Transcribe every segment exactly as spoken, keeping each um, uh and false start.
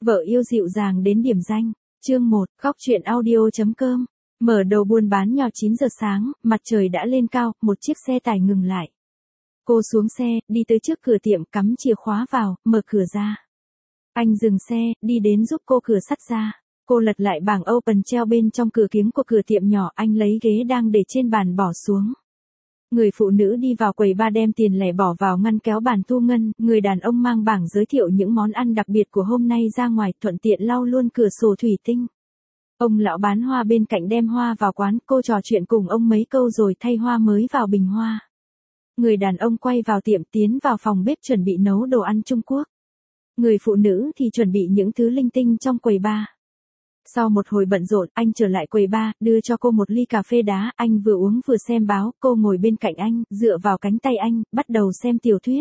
Vợ yêu dịu dàng đến điểm danh. Chương một, góc truyện audio.com. Mở đầu buôn bán nhỏ chín giờ sáng, mặt trời đã lên cao, một chiếc xe tải ngừng lại. Cô xuống xe, đi tới trước cửa tiệm, cắm chìa khóa vào, mở cửa ra. Anh dừng xe, đi đến giúp cô cửa sắt ra. Cô lật lại bảng open treo bên trong cửa kính của cửa tiệm nhỏ, anh lấy ghế đang để trên bàn bỏ xuống. Người phụ nữ đi vào quầy ba đem tiền lẻ bỏ vào ngăn kéo bàn thu ngân, người đàn ông mang bảng giới thiệu những món ăn đặc biệt của hôm nay ra ngoài, thuận tiện lau luôn cửa sổ thủy tinh. Ông lão bán hoa bên cạnh đem hoa vào quán, cô trò chuyện cùng ông mấy câu rồi thay hoa mới vào bình hoa. Người đàn ông quay vào tiệm, tiến vào phòng bếp chuẩn bị nấu đồ ăn Trung Quốc. Người phụ nữ thì chuẩn bị những thứ linh tinh trong quầy ba. Sau một hồi bận rộn, anh trở lại quầy ba, đưa cho cô một ly cà phê đá, anh vừa uống vừa xem báo, cô ngồi bên cạnh anh, dựa vào cánh tay anh, bắt đầu xem tiểu thuyết.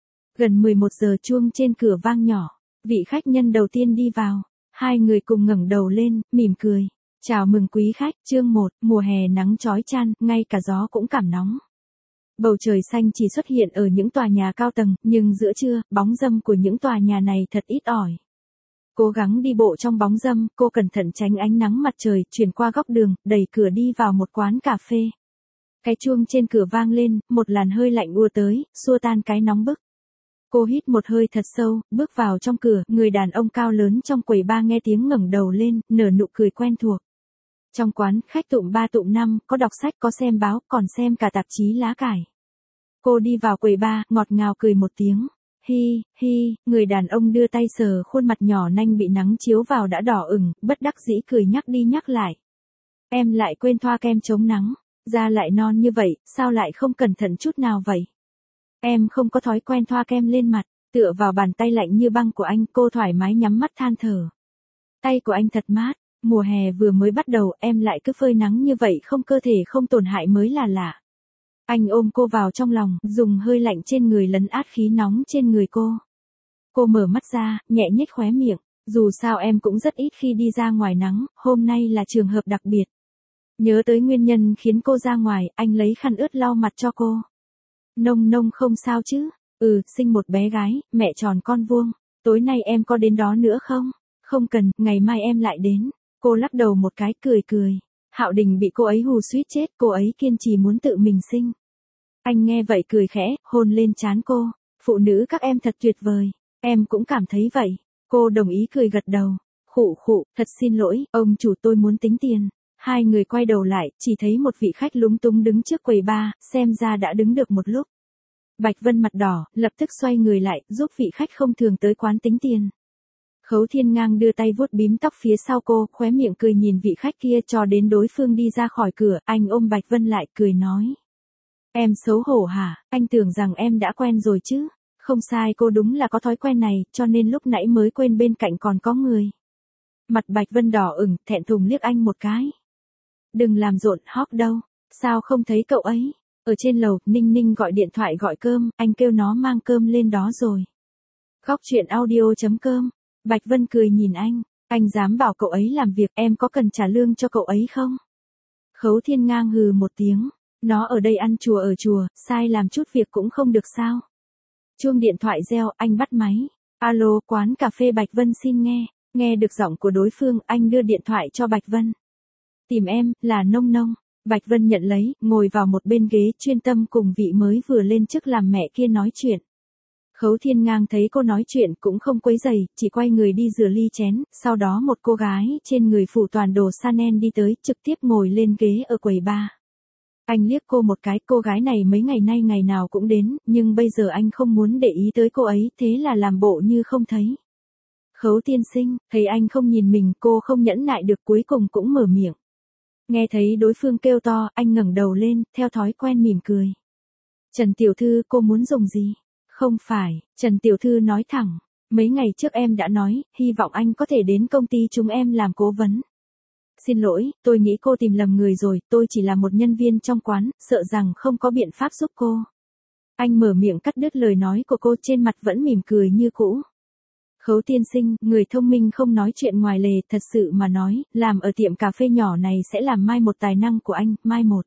Gần mười một giờ chuông trên cửa vang nhỏ, vị khách nhân đầu tiên đi vào, hai người cùng ngẩng đầu lên, mỉm cười. Chào mừng quý khách, chương một, mùa hè nắng chói chang, ngay cả gió cũng cảm nóng. Bầu trời xanh chỉ xuất hiện ở những tòa nhà cao tầng, nhưng giữa trưa, bóng râm của những tòa nhà này thật ít ỏi. Cố gắng đi bộ trong bóng râm, cô cẩn thận tránh ánh nắng mặt trời, chuyển qua góc đường, đẩy cửa đi vào một quán cà phê. Cái chuông trên cửa vang lên, một làn hơi lạnh ùa tới, xua tan cái nóng bức. Cô hít một hơi thật sâu, bước vào trong cửa, người đàn ông cao lớn trong quầy ba nghe tiếng ngẩng đầu lên, nở nụ cười quen thuộc. Trong quán, khách tụm ba tụm năm, có đọc sách, có xem báo, còn xem cả tạp chí lá cải. Cô đi vào quầy ba, ngọt ngào cười một tiếng. Hi, hi, người đàn ông đưa tay sờ khuôn mặt nhỏ nanh bị nắng chiếu vào đã đỏ ửng, bất đắc dĩ cười nhắc đi nhắc lại. Em lại quên thoa kem chống nắng, da lại non như vậy, sao lại không cẩn thận chút nào vậy? Em không có thói quen thoa kem lên mặt, tựa vào bàn tay lạnh như băng của anh, cô thoải mái nhắm mắt than thở. Tay của anh thật mát, mùa hè vừa mới bắt đầu, em lại cứ phơi nắng như vậy, không cơ thể không tổn hại mới là lạ. Anh ôm cô vào trong lòng, dùng hơi lạnh trên người lấn át khí nóng trên người cô. Cô mở mắt ra, nhẹ nhếch khóe miệng. Dù sao em cũng rất ít khi đi ra ngoài nắng, hôm nay là trường hợp đặc biệt. Nhớ tới nguyên nhân khiến cô ra ngoài, anh lấy khăn ướt lau mặt cho cô. Nông nông không sao chứ? Ừ, sinh một bé gái, mẹ tròn con vuông. Tối nay em có đến đó nữa không? Không cần, ngày mai em lại đến. Cô lắc đầu một cái, cười cười. Hạo Đình bị cô ấy hù suýt chết, cô ấy kiên trì muốn tự mình sinh. Anh nghe vậy cười khẽ, hôn lên trán cô. Phụ nữ các em thật tuyệt vời. Em cũng cảm thấy vậy. Cô đồng ý cười gật đầu. Khụ khụ, thật xin lỗi, ông chủ tôi muốn tính tiền. Hai người quay đầu lại, chỉ thấy một vị khách lúng túng đứng trước quầy ba, xem ra đã đứng được một lúc. Bạch Vân mặt đỏ, lập tức xoay người lại, giúp vị khách không thường tới quán tính tiền. Khấu Thiên Ngang đưa tay vuốt bím tóc phía sau cô, khóe miệng cười nhìn vị khách kia cho đến đối phương đi ra khỏi cửa, anh ôm Bạch Vân lại, cười nói. Em xấu hổ hả, anh tưởng rằng em đã quen rồi chứ. Không sai, cô đúng là có thói quen này, cho nên lúc nãy mới quên bên cạnh còn có người. Mặt Bạch Vân đỏ ửng, thẹn thùng liếc anh một cái. Đừng làm rộn, Hóc đâu, sao không thấy cậu ấy? Ở trên lầu, Ninh Ninh gọi điện thoại gọi cơm, anh kêu nó mang cơm lên đó rồi. Góc truyện audio.com. Bạch Vân cười nhìn anh, anh dám bảo cậu ấy làm việc, em có cần trả lương cho cậu ấy không? Khấu Thiên Ngang hừ một tiếng, nó ở đây ăn chùa ở chùa, sai làm chút việc cũng không được sao? Chuông điện thoại reo, anh bắt máy. Alo, quán cà phê Bạch Vân xin nghe. Nghe được giọng của đối phương, anh đưa điện thoại cho Bạch Vân. Tìm em, là Nông Nông. Bạch Vân nhận lấy, ngồi vào một bên ghế, chuyên tâm cùng vị mới vừa lên chức làm mẹ kia nói chuyện. Khấu Thiên Ngang thấy cô nói chuyện cũng không quấy rầy, chỉ quay người đi rửa ly chén, sau đó một cô gái trên người phủ toàn đồ Chanel đi tới, trực tiếp ngồi lên ghế ở quầy bar. Anh liếc cô một cái, cô gái này mấy ngày nay ngày nào cũng đến, nhưng bây giờ anh không muốn để ý tới cô ấy, thế là làm bộ như không thấy. Khấu tiên sinh, thấy anh không nhìn mình, cô không nhẫn nại được, cuối cùng cũng mở miệng. Nghe thấy đối phương kêu to, anh ngẩng đầu lên, theo thói quen mỉm cười. Trần tiểu thư, cô muốn dùng gì? Không phải, Trần tiểu thư nói thẳng, mấy ngày trước em đã nói, hy vọng anh có thể đến công ty chúng em làm cố vấn. Xin lỗi, tôi nghĩ cô tìm lầm người rồi, tôi chỉ là một nhân viên trong quán, sợ rằng không có biện pháp giúp cô. Anh mở miệng cắt đứt lời nói của cô, trên mặt vẫn mỉm cười như cũ. Khấu tiên sinh, người thông minh không nói chuyện ngoài lề, thật sự mà nói, làm ở tiệm cà phê nhỏ này sẽ làm mai một tài năng của anh, mai một.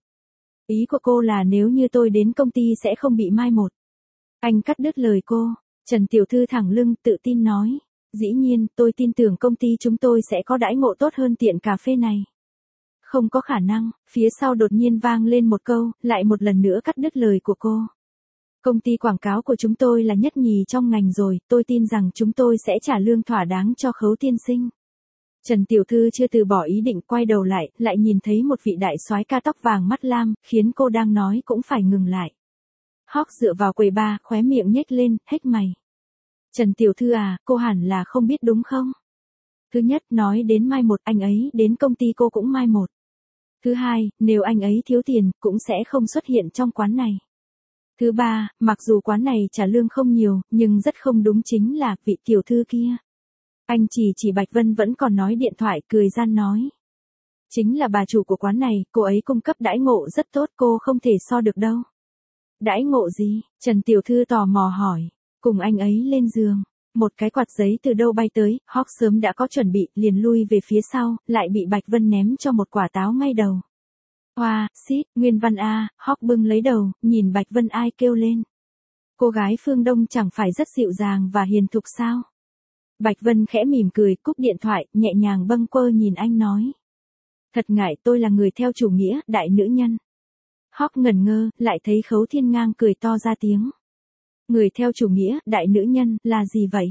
Ý của cô là nếu như tôi đến công ty sẽ không bị mai một. Anh cắt đứt lời cô, Trần tiểu thư thẳng lưng tự tin nói. Dĩ nhiên, tôi tin tưởng công ty chúng tôi sẽ có đãi ngộ tốt hơn tiệm cà phê này. Không có khả năng, phía sau đột nhiên vang lên một câu, lại một lần nữa cắt đứt lời của cô. Công ty quảng cáo của chúng tôi là nhất nhì trong ngành rồi, tôi tin rằng chúng tôi sẽ trả lương thỏa đáng cho Khấu tiên sinh. Trần tiểu thư chưa từ bỏ ý định, quay đầu lại, lại nhìn thấy một vị đại soái ca tóc vàng mắt lam, khiến cô đang nói cũng phải ngừng lại. Hawk dựa vào quầy bar, khóe miệng nhếch lên, hếch mày. Trần tiểu thư à, cô hẳn là không biết đúng không? Thứ nhất, nói đến mai một, anh ấy đến công ty cô cũng mai một. Thứ hai, nếu anh ấy thiếu tiền, cũng sẽ không xuất hiện trong quán này. Thứ ba, mặc dù quán này trả lương không nhiều, nhưng rất không đúng chính là vị tiểu thư kia. Anh chỉ chỉ Bạch Vân vẫn còn nói điện thoại, cười gian nói. Chính là bà chủ của quán này, cô ấy cung cấp đãi ngộ rất tốt, cô không thể so được đâu. Đãi ngộ gì? Trần tiểu thư tò mò hỏi. Cùng anh ấy lên giường. Một cái quạt giấy từ đâu bay tới, Hawk sớm đã có chuẩn bị, liền lui về phía sau, lại bị Bạch Vân ném cho một quả táo ngay đầu. Hoa, xít, Nguyên Văn A, Hawk bưng lấy đầu, nhìn Bạch Vân ai kêu lên. Cô gái phương Đông chẳng phải rất dịu dàng và hiền thục sao? Bạch Vân khẽ mỉm cười, cúp điện thoại, nhẹ nhàng bâng quơ nhìn anh nói. Thật ngại, tôi là người theo chủ nghĩa, đại nữ nhân. Hawk ngẩn ngơ, lại thấy Khấu Thiên Ngang cười to ra tiếng. Người theo chủ nghĩa, đại nữ nhân, là gì vậy?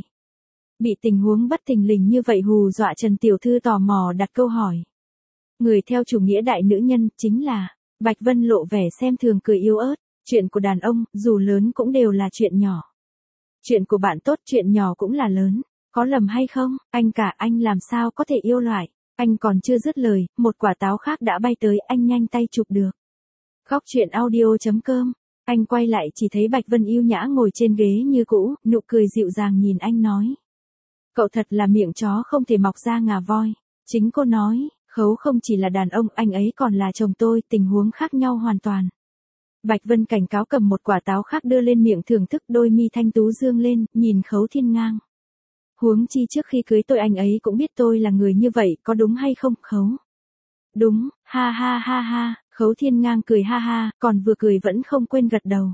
Bị tình huống bất thình lình như vậy hù dọa Trần tiểu thư tò mò đặt câu hỏi. Người theo chủ nghĩa đại nữ nhân, chính là, Bạch Vân lộ vẻ xem thường cười yếu ớt, chuyện của đàn ông, dù lớn cũng đều là chuyện nhỏ. Chuyện của bạn tốt, chuyện nhỏ cũng là lớn, có lầm hay không, anh cả anh làm sao có thể yêu loại, anh còn chưa dứt lời, một quả táo khác đã bay tới, anh nhanh tay chụp được. Góc truyện audio chấm com, anh quay lại chỉ thấy Bạch Vân yêu nhã ngồi trên ghế như cũ, nụ cười dịu dàng nhìn anh nói. Cậu thật là miệng chó không thể mọc ra ngà voi, chính cô nói. Khấu không chỉ là đàn ông, anh ấy còn là chồng tôi, tình huống khác nhau hoàn toàn. Bạch Vân cảnh cáo cầm một quả táo khác đưa lên miệng thưởng thức, đôi mi thanh tú dương lên, nhìn Khấu Thiên Ngang. Huống chi trước khi cưới tôi anh ấy cũng biết tôi là người như vậy, có đúng hay không, Khấu? Đúng, ha ha ha ha, Khấu Thiên Ngang cười ha ha, còn vừa cười vẫn không quên gật đầu.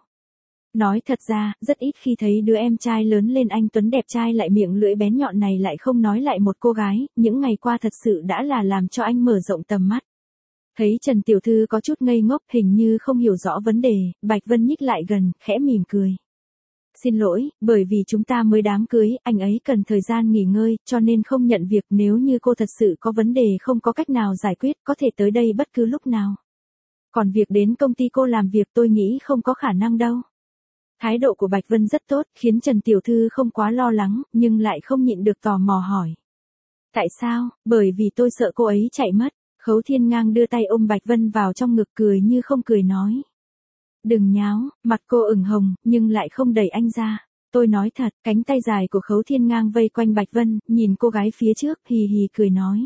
Nói thật ra, rất ít khi thấy đứa em trai lớn lên anh tuấn đẹp trai lại miệng lưỡi bén nhọn này lại không nói lại một cô gái, những ngày qua thật sự đã là làm cho anh mở rộng tầm mắt. Thấy Trần tiểu thư có chút ngây ngốc, hình như không hiểu rõ vấn đề, Bạch Vân nhích lại gần, khẽ mỉm cười. Xin lỗi, bởi vì chúng ta mới đám cưới, anh ấy cần thời gian nghỉ ngơi, cho nên không nhận việc, nếu như cô thật sự có vấn đề không có cách nào giải quyết, có thể tới đây bất cứ lúc nào. Còn việc đến công ty cô làm việc tôi nghĩ không có khả năng đâu. Thái độ của Bạch Vân rất tốt, khiến Trần tiểu thư không quá lo lắng, nhưng lại không nhịn được tò mò hỏi. Tại sao? Bởi vì tôi sợ cô ấy chạy mất. Khấu Thiên Ngang đưa tay ôm Bạch Vân vào trong ngực, cười như không cười nói. Đừng nháo, mặt cô ửng hồng, nhưng lại không đẩy anh ra. Tôi nói thật, cánh tay dài của Khấu Thiên Ngang vây quanh Bạch Vân, nhìn cô gái phía trước, hì hì cười nói.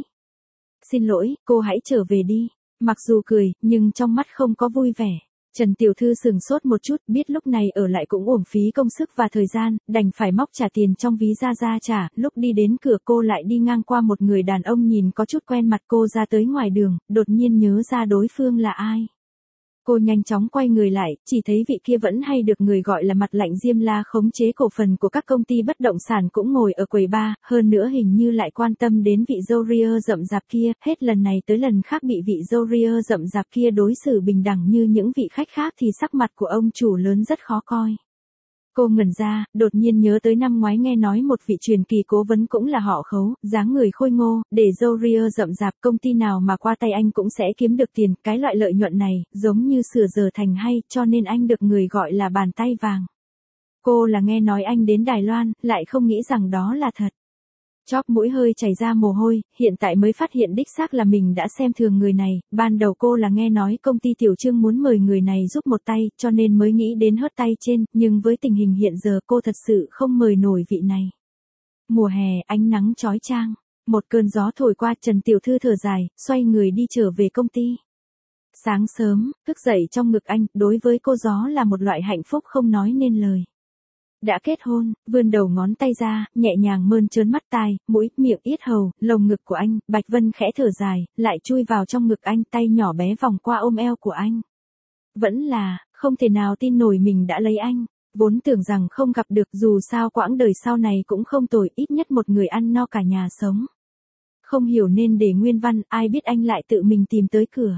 Xin lỗi, cô hãy trở về đi. Mặc dù cười, nhưng trong mắt không có vui vẻ. Trần tiểu thư sừng sốt một chút, biết lúc này ở lại cũng uổng phí công sức và thời gian, đành phải móc trả tiền trong ví ra ra trả, lúc đi đến cửa cô lại đi ngang qua một người đàn ông nhìn có chút quen mặt, cô ra tới ngoài đường, đột nhiên nhớ ra đối phương là ai. Cô nhanh chóng quay người lại, chỉ thấy vị kia vẫn hay được người gọi là mặt lạnh Diêm La khống chế cổ phần của các công ty bất động sản cũng ngồi ở quầy bar, hơn nữa hình như lại quan tâm đến vị râu ria rậm rạp kia, hết lần này tới lần khác bị vị râu ria rậm rạp kia đối xử bình đẳng như những vị khách khác thì sắc mặt của ông chủ lớn rất khó coi. Cô ngẩn ra, đột nhiên nhớ tới năm ngoái nghe nói một vị truyền kỳ cố vấn cũng là họ Khấu, dáng người khôi ngô, để râu ria rậm rạp, công ty nào mà qua tay anh cũng sẽ kiếm được tiền, cái loại lợi nhuận này, giống như sửa giờ thành hay, cho nên anh được người gọi là bàn tay vàng. Cô là nghe nói anh đến Đài Loan, lại không nghĩ rằng đó là thật. Chóp mũi hơi chảy ra mồ hôi, hiện tại mới phát hiện đích xác là mình đã xem thường người này, ban đầu cô là nghe nói công ty Tiểu Trương muốn mời người này giúp một tay, cho nên mới nghĩ đến hớt tay trên, nhưng với tình hình hiện giờ cô thật sự không mời nổi vị này. Mùa hè, ánh nắng chói chang, một cơn gió thổi qua, Trần tiểu thư thở dài, xoay người đi trở về công ty. Sáng sớm, thức dậy trong ngực anh, đối với cô gió là một loại hạnh phúc không nói nên lời. Đã kết hôn, vươn đầu ngón tay ra, nhẹ nhàng mơn trớn mắt tai, mũi, miệng, yết hầu, lồng ngực của anh, Bạch Vân khẽ thở dài, lại chui vào trong ngực anh, tay nhỏ bé vòng qua ôm eo của anh. Vẫn là, không thể nào tin nổi mình đã lấy anh. Vốn tưởng rằng không gặp được, dù sao quãng đời sau này cũng không tồi, ít nhất một người ăn no cả nhà sống. Không hiểu nên để nguyên văn, ai biết anh lại tự mình tìm tới cửa.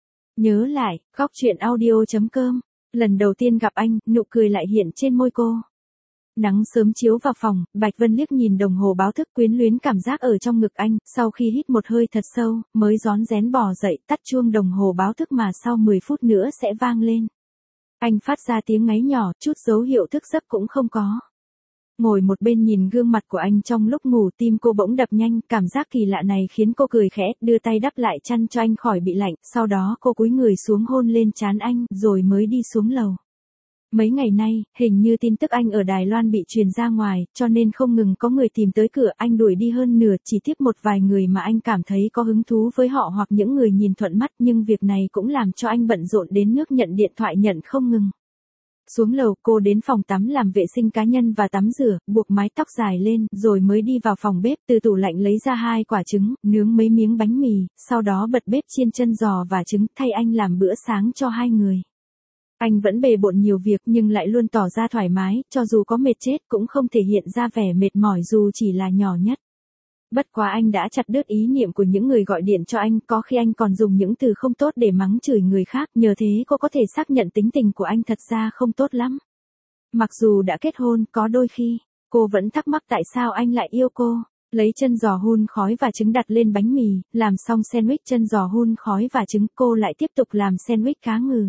Nhớ lại, góc chuyện audio chấm com. Lần đầu tiên gặp anh, nụ cười lại hiện trên môi cô. Nắng sớm chiếu vào phòng, Bạch Vân liếc nhìn đồng hồ báo thức, quyến luyến cảm giác ở trong ngực anh, sau khi hít một hơi thật sâu, mới rón rén bò dậy, tắt chuông đồng hồ báo thức mà sau mười phút nữa sẽ vang lên. Anh phát ra tiếng ngáy nhỏ, chút dấu hiệu thức giấc cũng không có. Ngồi một bên nhìn gương mặt của anh trong lúc ngủ, tim cô bỗng đập nhanh, cảm giác kỳ lạ này khiến cô cười khẽ, đưa tay đắp lại chăn cho anh khỏi bị lạnh, sau đó cô cúi người xuống hôn lên trán anh, rồi mới đi xuống lầu. Mấy ngày nay, hình như tin tức anh ở Đài Loan bị truyền ra ngoài, cho nên không ngừng có người tìm tới cửa, anh đuổi đi hơn nửa, chỉ tiếp một vài người mà anh cảm thấy có hứng thú với họ hoặc những người nhìn thuận mắt, nhưng việc này cũng làm cho anh bận rộn đến nước nhận điện thoại nhận không ngừng. Xuống lầu, cô đến phòng tắm làm vệ sinh cá nhân và tắm rửa, buộc mái tóc dài lên, rồi mới đi vào phòng bếp, từ tủ lạnh lấy ra hai quả trứng, nướng mấy miếng bánh mì, sau đó bật bếp chiên chân giò và trứng, thay anh làm bữa sáng cho hai người. Anh vẫn bề bộn nhiều việc nhưng lại luôn tỏ ra thoải mái, cho dù có mệt chết cũng không thể hiện ra vẻ mệt mỏi dù chỉ là nhỏ nhất. Bất quá anh đã chặt đứt ý niệm của những người gọi điện cho anh, có khi anh còn dùng những từ không tốt để mắng chửi người khác, nhờ thế cô có thể xác nhận tính tình của anh thật ra không tốt lắm. Mặc dù đã kết hôn, có đôi khi, cô vẫn thắc mắc tại sao anh lại yêu cô. Lấy chân giò hun khói và trứng đặt lên bánh mì, làm xong sandwich chân giò hun khói và trứng, cô lại tiếp tục làm sandwich cá ngừ.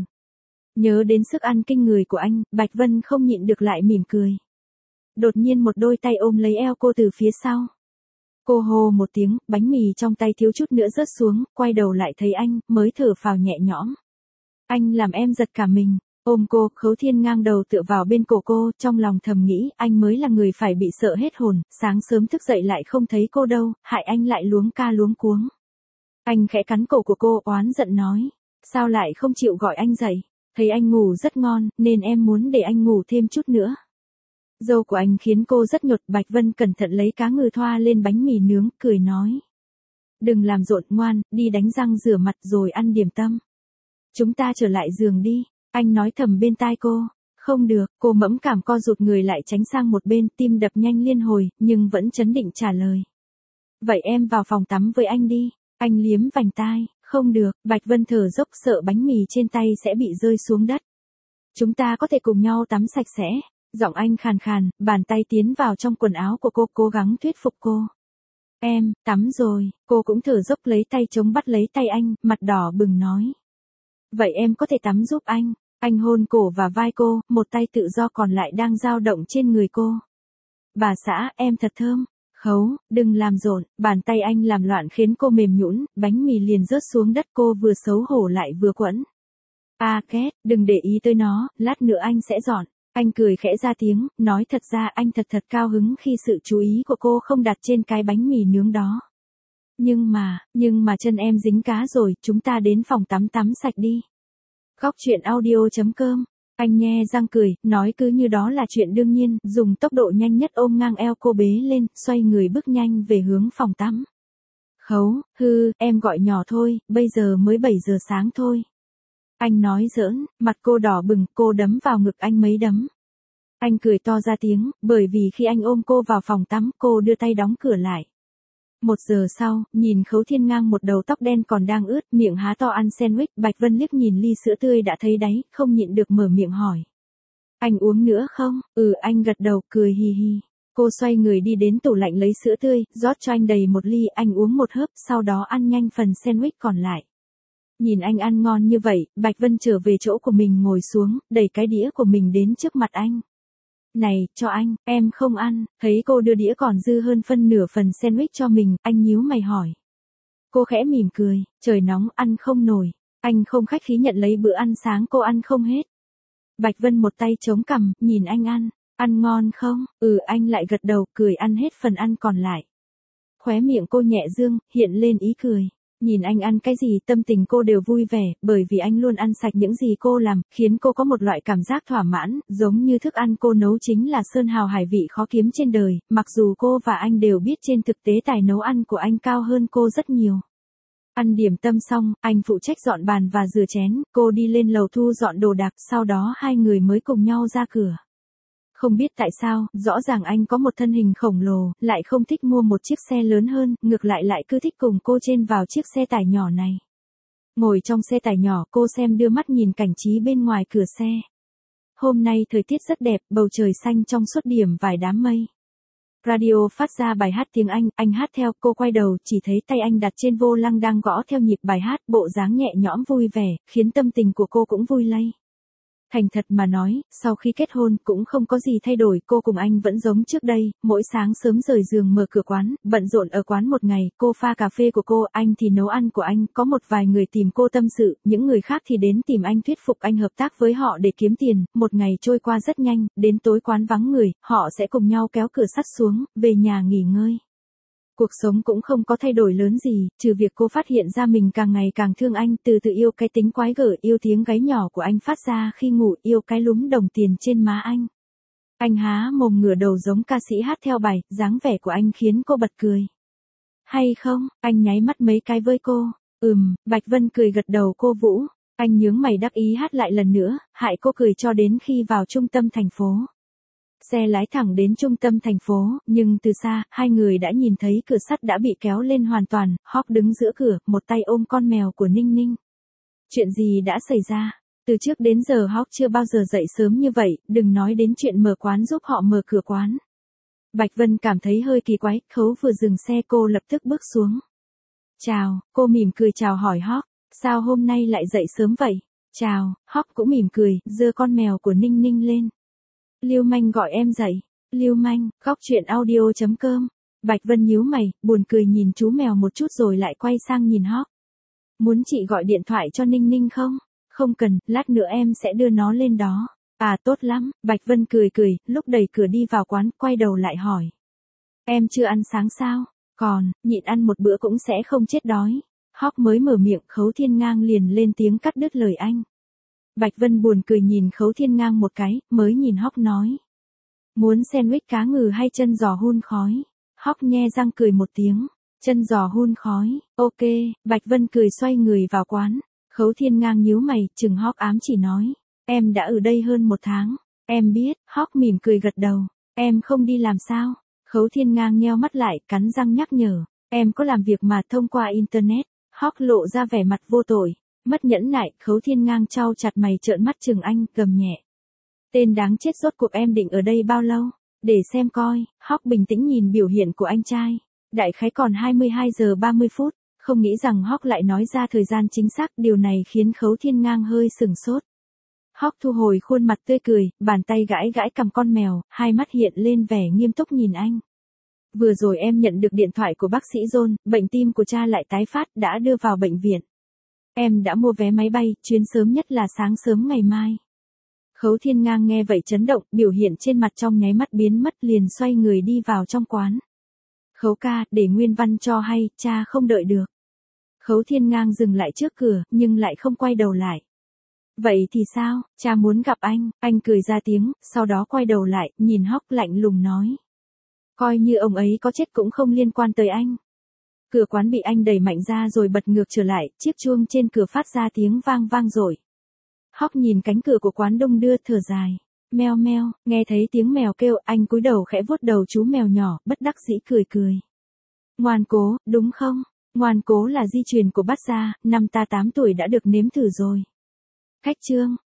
Nhớ đến sức ăn kinh người của anh, Bạch Vân không nhịn được lại mỉm cười. Đột nhiên một đôi tay ôm lấy eo cô từ phía sau. Cô hô một tiếng, bánh mì trong tay thiếu chút nữa rớt xuống, quay đầu lại thấy anh, mới thở phào nhẹ nhõm. Anh làm em giật cả mình, ôm cô, Khấu Thiên ngang đầu tựa vào bên cổ cô, trong lòng thầm nghĩ, anh mới là người phải bị sợ hết hồn, sáng sớm thức dậy lại không thấy cô đâu, hại anh lại luống ca luống cuống. Anh khẽ cắn cổ của cô, oán giận nói, sao lại không chịu gọi anh dậy, thấy anh ngủ rất ngon, nên em muốn để anh ngủ thêm chút nữa. Dâu của anh khiến cô rất nhột, Bạch Vân cẩn thận lấy cá ngừ thoa lên bánh mì nướng, cười nói. Đừng làm rộn, ngoan, đi đánh răng rửa mặt rồi ăn điểm tâm. Chúng ta trở lại giường đi, anh nói thầm bên tai cô. Không được, cô mẫm cảm co rụt người lại tránh sang một bên, tim đập nhanh liên hồi, nhưng vẫn trấn định trả lời. Vậy em vào phòng tắm với anh đi, anh liếm vành tai. Không được, Bạch Vân thở dốc sợ bánh mì trên tay sẽ bị rơi xuống đất. Chúng ta có thể cùng nhau tắm sạch sẽ. Giọng anh khàn khàn, bàn tay tiến vào trong quần áo của cô, cố gắng thuyết phục cô. Em, tắm rồi, cô cũng thở dốc lấy tay chống bắt lấy tay anh, mặt đỏ bừng nói. Vậy em có thể tắm giúp anh. Anh hôn cổ và vai cô, một tay tự do còn lại đang dao động trên người cô. Bà xã, em thật thơm. Khấu, đừng làm rộn, bàn tay anh làm loạn khiến cô mềm nhũn, bánh mì liền rớt xuống đất, cô vừa xấu hổ lại vừa quẫn. À két, đừng để ý tới nó, lát nữa anh sẽ dọn. Anh cười khẽ ra tiếng, nói thật ra anh thật thật cao hứng khi sự chú ý của cô không đặt trên cái bánh mì nướng đó. Nhưng mà, nhưng mà chân em dính cá rồi, chúng ta đến phòng tắm tắm sạch đi. Góc chuyện audio chấm com. Anh nhe răng cười, nói cứ như đó là chuyện đương nhiên, dùng tốc độ nhanh nhất ôm ngang eo cô bế lên, xoay người bước nhanh về hướng phòng tắm. Khấu, hư, em gọi nhỏ thôi, bây giờ mới bảy giờ sáng thôi. Anh nói giỡn, mặt cô đỏ bừng, cô đấm vào ngực anh mấy đấm. Anh cười to ra tiếng, bởi vì khi anh ôm cô vào phòng tắm, cô đưa tay đóng cửa lại. Một giờ sau, nhìn Khấu Thiên ngang một đầu tóc đen còn đang ướt, miệng há to ăn sandwich, Bạch Vân liếc nhìn ly sữa tươi đã thấy đáy, không nhịn được mở miệng hỏi. Anh uống nữa không? Ừ, anh gật đầu, cười hì hì. Cô xoay người đi đến tủ lạnh lấy sữa tươi, rót cho anh đầy một ly, anh uống một hớp, sau đó ăn nhanh phần sandwich còn lại. Nhìn anh ăn ngon như vậy, Bạch Vân trở về chỗ của mình ngồi xuống, đẩy cái đĩa của mình đến trước mặt anh. Này, cho anh, em không ăn, thấy cô đưa đĩa còn dư hơn phân nửa phần sandwich cho mình, anh nhíu mày hỏi. Cô khẽ mỉm cười, trời nóng ăn không nổi, anh không khách khí nhận lấy bữa ăn sáng cô ăn không hết. Bạch Vân một tay chống cằm, nhìn anh ăn, ăn ngon không? Ừ, anh lại gật đầu, cười ăn hết phần ăn còn lại. Khóe miệng cô nhẹ dương, hiện lên ý cười. Nhìn anh ăn cái gì tâm tình cô đều vui vẻ, bởi vì anh luôn ăn sạch những gì cô làm, khiến cô có một loại cảm giác thỏa mãn, giống như thức ăn cô nấu chính là sơn hào hải vị khó kiếm trên đời, mặc dù cô và anh đều biết trên thực tế tài nấu ăn của anh cao hơn cô rất nhiều. Ăn điểm tâm xong, anh phụ trách dọn bàn và rửa chén, cô đi lên lầu thu dọn đồ đạc, sau đó hai người mới cùng nhau ra cửa. Không biết tại sao, rõ ràng anh có một thân hình khổng lồ, lại không thích mua một chiếc xe lớn hơn, ngược lại lại cứ thích cùng cô trên vào chiếc xe tải nhỏ này. Ngồi trong xe tải nhỏ, cô xem đưa mắt nhìn cảnh trí bên ngoài cửa xe. Hôm nay thời tiết rất đẹp, bầu trời xanh trong suốt điểm vài đám mây. Radio phát ra bài hát tiếng Anh, anh hát theo, cô quay đầu, chỉ thấy tay anh đặt trên vô lăng đang gõ theo nhịp bài hát, bộ dáng nhẹ nhõm vui vẻ, khiến tâm tình của cô cũng vui lây. Thành thật mà nói, sau khi kết hôn cũng không có gì thay đổi, cô cùng anh vẫn giống trước đây, mỗi sáng sớm rời giường mở cửa quán, bận rộn ở quán một ngày, cô pha cà phê của cô, anh thì nấu ăn của anh, có một vài người tìm cô tâm sự, những người khác thì đến tìm anh thuyết phục anh hợp tác với họ để kiếm tiền, một ngày trôi qua rất nhanh, đến tối quán vắng người, họ sẽ cùng nhau kéo cửa sắt xuống, về nhà nghỉ ngơi. Cuộc sống cũng không có thay đổi lớn gì, trừ việc cô phát hiện ra mình càng ngày càng thương anh, từ từ yêu cái tính quái gở, yêu tiếng gáy nhỏ của anh phát ra khi ngủ, yêu cái lúm đồng tiền trên má anh. Anh há mồm ngửa đầu giống ca sĩ hát theo bài, dáng vẻ của anh khiến cô bật cười. Hay không, anh nháy mắt mấy cái với cô. Ừm, Bạch Vân cười gật đầu cô Vũ. Anh nhướng mày đắc ý hát lại lần nữa, hại cô cười cho đến khi vào trung tâm thành phố. Xe lái thẳng đến trung tâm thành phố, nhưng từ xa, hai người đã nhìn thấy cửa sắt đã bị kéo lên hoàn toàn, Hawk đứng giữa cửa, một tay ôm con mèo của Ninh Ninh. Chuyện gì đã xảy ra? Từ trước đến giờ Hawk chưa bao giờ dậy sớm như vậy, đừng nói đến chuyện mở quán giúp họ mở cửa quán. Bạch Vân cảm thấy hơi kỳ quái, Khấu vừa dừng xe cô lập tức bước xuống. Chào, cô mỉm cười chào hỏi Hawk, sao hôm nay lại dậy sớm vậy? Chào, Hawk cũng mỉm cười, giơ con mèo của Ninh Ninh lên. Lưu Manh gọi em dậy. Lưu Manh, góc chuyện audio chấm com. Bạch Vân nhíu mày, buồn cười nhìn chú mèo một chút rồi lại quay sang nhìn Hawk. Muốn chị gọi điện thoại cho Ninh Ninh không? Không cần, lát nữa em sẽ đưa nó lên đó. À tốt lắm, Bạch Vân cười cười, lúc đẩy cửa đi vào quán, quay đầu lại hỏi. Em chưa ăn sáng sao? Còn, nhịn ăn một bữa cũng sẽ không chết đói. Hawk mới mở miệng, Khấu Thiên Ngang liền lên tiếng cắt đứt lời anh. Bạch Vân buồn cười nhìn Khấu Thiên Ngang một cái, mới nhìn Hawk nói. Muốn sandwich cá ngừ hay chân giò hun khói? Hawk nhe răng cười một tiếng. Chân giò hun khói, ok, Bạch Vân cười xoay người vào quán. Khấu Thiên Ngang nhíu mày, chừng Hawk ám chỉ nói. Em đã ở đây hơn một tháng. Em biết, Hawk mỉm cười gật đầu. Em không đi làm sao? Khấu Thiên Ngang nheo mắt lại, cắn răng nhắc nhở. Em có làm việc mà thông qua Internet. Hawk lộ ra vẻ mặt vô tội. Mất nhẫn nại, Khấu Thiên Ngang trao chặt mày trợn mắt chừng anh, gầm nhẹ. Tên đáng chết, rốt cuộc em định ở đây bao lâu? Để xem coi. Hawk bình tĩnh nhìn biểu hiện của anh trai. Đại khái còn hai mươi hai giờ ba mươi phút. Không nghĩ rằng Hawk lại nói ra thời gian chính xác, điều này khiến Khấu Thiên Ngang hơi sừng sốt. Hawk thu hồi khuôn mặt tươi cười, bàn tay gãi gãi cầm con mèo, hai mắt hiện lên vẻ nghiêm túc nhìn anh. Vừa rồi em nhận được điện thoại của bác sĩ John, bệnh tim của cha lại tái phát, đã đưa vào bệnh viện. Em đã mua vé máy bay, chuyến sớm nhất là sáng sớm ngày mai. Khấu Thiên Ngang nghe vậy chấn động, biểu hiện trên mặt trong nháy mắt biến mất, liền xoay người đi vào trong quán. Khấu ca, để Nguyên Văn cho hay, cha không đợi được. Khấu Thiên Ngang dừng lại trước cửa, nhưng lại không quay đầu lại. Vậy thì sao, cha muốn gặp anh, anh cười ra tiếng, sau đó quay đầu lại, nhìn Hawk lạnh lùng nói. Coi như ông ấy có chết cũng không liên quan tới anh. Cửa quán bị anh đẩy mạnh ra rồi bật ngược trở lại, chiếc chuông trên cửa phát ra tiếng vang vang rồi. Hawk nhìn cánh cửa của quán đung đưa thở dài. Meo meo, nghe thấy tiếng mèo kêu, anh cúi đầu khẽ vuốt đầu chú mèo nhỏ, bất đắc dĩ cười cười. Ngoan cố, đúng không? Ngoan cố là di truyền của Bát gia, năm ta tám tuổi đã được nếm thử rồi. Khách trương,